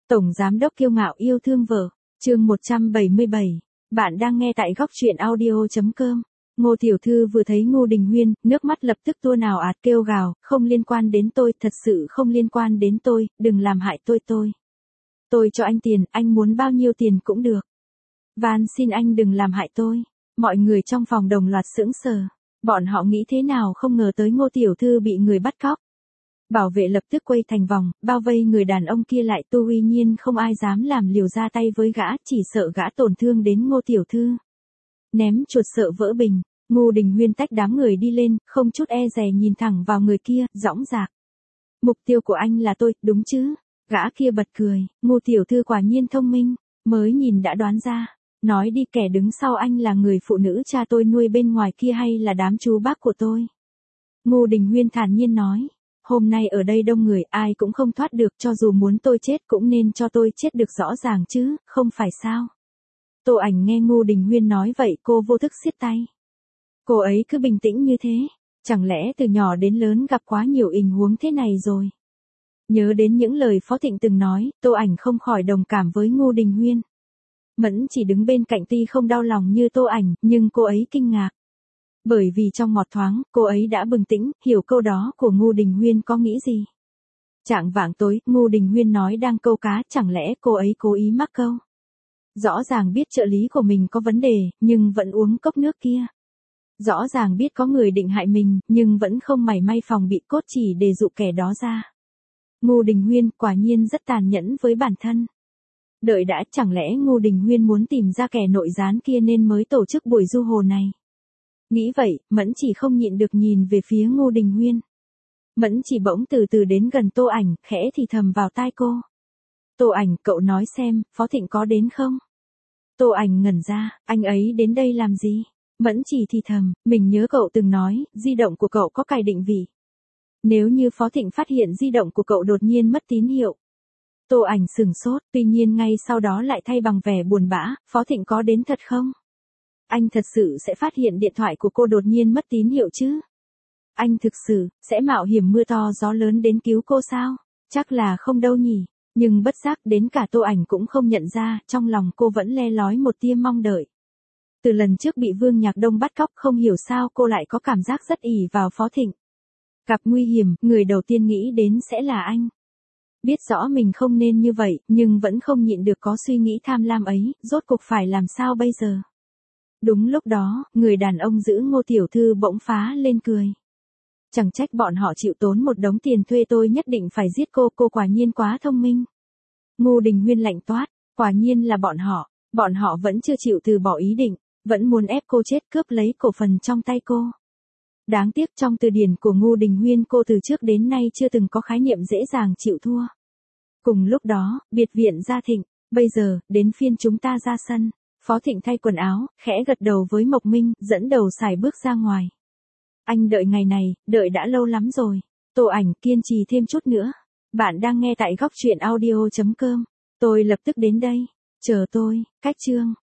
Tổng giám đốc kiêu ngạo yêu thương vợ, chương 177. Bạn đang nghe tại góc truyện audio.com. Ngô tiểu thư vừa thấy Ngô Đình Huyên, nước mắt lập tức tuôn ào ạt kêu gào, không liên quan đến tôi, thật sự không liên quan đến tôi, đừng làm hại tôi. Tôi cho anh tiền, anh muốn bao nhiêu tiền cũng được. Van xin anh đừng làm hại tôi. Mọi người trong phòng đồng loạt sững sờ. Bọn họ nghĩ thế nào không ngờ tới Ngô tiểu thư bị người bắt cóc. Bảo vệ lập tức quay thành vòng, bao vây người đàn ông kia lại, tuy nhiên không ai dám làm liều ra tay với gã, chỉ sợ gã tổn thương đến Ngô tiểu thư. Ném chuột sợ vỡ bình, Ngô Đình Huyên tách đám người đi lên, không chút e dè nhìn thẳng vào người kia, dõng dạc. Mục tiêu của anh là tôi, đúng chứ? Gã kia bật cười, Ngô tiểu thư quả nhiên thông minh, mới nhìn đã đoán ra. Nói đi, kẻ đứng sau anh là người phụ nữ cha tôi nuôi bên ngoài kia hay là đám chú bác của tôi? Ngô Đình Huyên thản nhiên nói. Hôm nay ở đây đông người, ai cũng không thoát được, cho dù muốn tôi chết cũng nên cho tôi chết được rõ ràng chứ, không phải sao? Tô Ảnh nghe Ngô Đình Huyên nói vậy, cô vô thức siết tay. Cô ấy cứ bình tĩnh như thế, chẳng lẽ từ nhỏ đến lớn gặp quá nhiều tình huống thế này rồi? Nhớ đến những lời Phó Thịnh từng nói, Tô Ảnh không khỏi đồng cảm với Ngô Đình Huyên. Mẫn chỉ đứng bên cạnh tuy không đau lòng như Tô Ảnh, nhưng cô ấy kinh ngạc. Bởi vì trong một thoáng, cô ấy đã bừng tỉnh, hiểu câu đó của Ngô Đình Huyên có nghĩ gì. Chạng vạng tối, Ngô Đình Huyên nói đang câu cá, chẳng lẽ cô ấy cố ý mắc câu. Rõ ràng biết trợ lý của mình có vấn đề, nhưng vẫn uống cốc nước kia. Rõ ràng biết có người định hại mình, nhưng vẫn không mảy may phòng bị, cốt chỉ để dụ kẻ đó ra. Ngô Đình Huyên quả nhiên rất tàn nhẫn với bản thân. Đợi đã, chẳng lẽ Ngô Đình Huyên muốn tìm ra kẻ nội gián kia nên mới tổ chức buổi du hồ này. Nghĩ vậy, Mẫn chỉ không nhịn được nhìn về phía Ngô Đình Huyên. Mẫn chỉ bỗng từ từ đến gần Tô Ảnh, khẽ thì thầm vào tai cô. Tô Ảnh, cậu nói xem, Phó Thịnh có đến không? Tô Ảnh ngẩn ra, anh ấy đến đây làm gì? Mẫn chỉ thì thầm, mình nhớ cậu từng nói, di động của cậu có cài định vị. Nếu như Phó Thịnh phát hiện di động của cậu đột nhiên mất tín hiệu. Tô Ảnh sửng sốt, tuy nhiên ngay sau đó lại thay bằng vẻ buồn bã, Phó Thịnh có đến thật không? Anh thật sự sẽ phát hiện điện thoại của cô đột nhiên mất tín hiệu chứ? Anh thực sự sẽ mạo hiểm mưa to gió lớn đến cứu cô sao? Chắc là không đâu nhỉ. Nhưng bất giác đến cả Tô Ảnh cũng không nhận ra, trong lòng cô vẫn le lói một tia mong đợi. Từ lần trước bị Vương Nhạc Đông bắt cóc, không hiểu sao cô lại có cảm giác rất ỷ vào Phó Thịnh. Gặp nguy hiểm, người đầu tiên nghĩ đến sẽ là anh. Biết rõ mình không nên như vậy, nhưng vẫn không nhịn được có suy nghĩ tham lam ấy, rốt cuộc phải làm sao bây giờ? Đúng lúc đó, người đàn ông giữ Ngô tiểu thư bỗng phá lên cười. Chẳng trách bọn họ chịu tốn một đống tiền thuê tôi nhất định phải giết cô quả nhiên quá thông minh. Ngô Đình Huyên lạnh toát, quả nhiên là bọn họ vẫn chưa chịu từ bỏ ý định, vẫn muốn ép cô chết cướp lấy cổ phần trong tay cô. Đáng tiếc trong từ điển của Ngô Đình Huyên cô từ trước đến nay chưa từng có khái niệm dễ dàng chịu thua. Cùng lúc đó, biệt viện Gia Thịnh, bây giờ, đến phiên chúng ta ra sân. Phó Thịnh thay quần áo, khẽ gật đầu với Mộc Minh, dẫn đầu xài bước ra ngoài. Anh đợi ngày này, đợi đã lâu lắm rồi. Tô Ảnh, kiên trì thêm chút nữa. Bạn đang nghe tại góc truyện audio.com. Tôi lập tức đến đây. Chờ tôi, cách chương.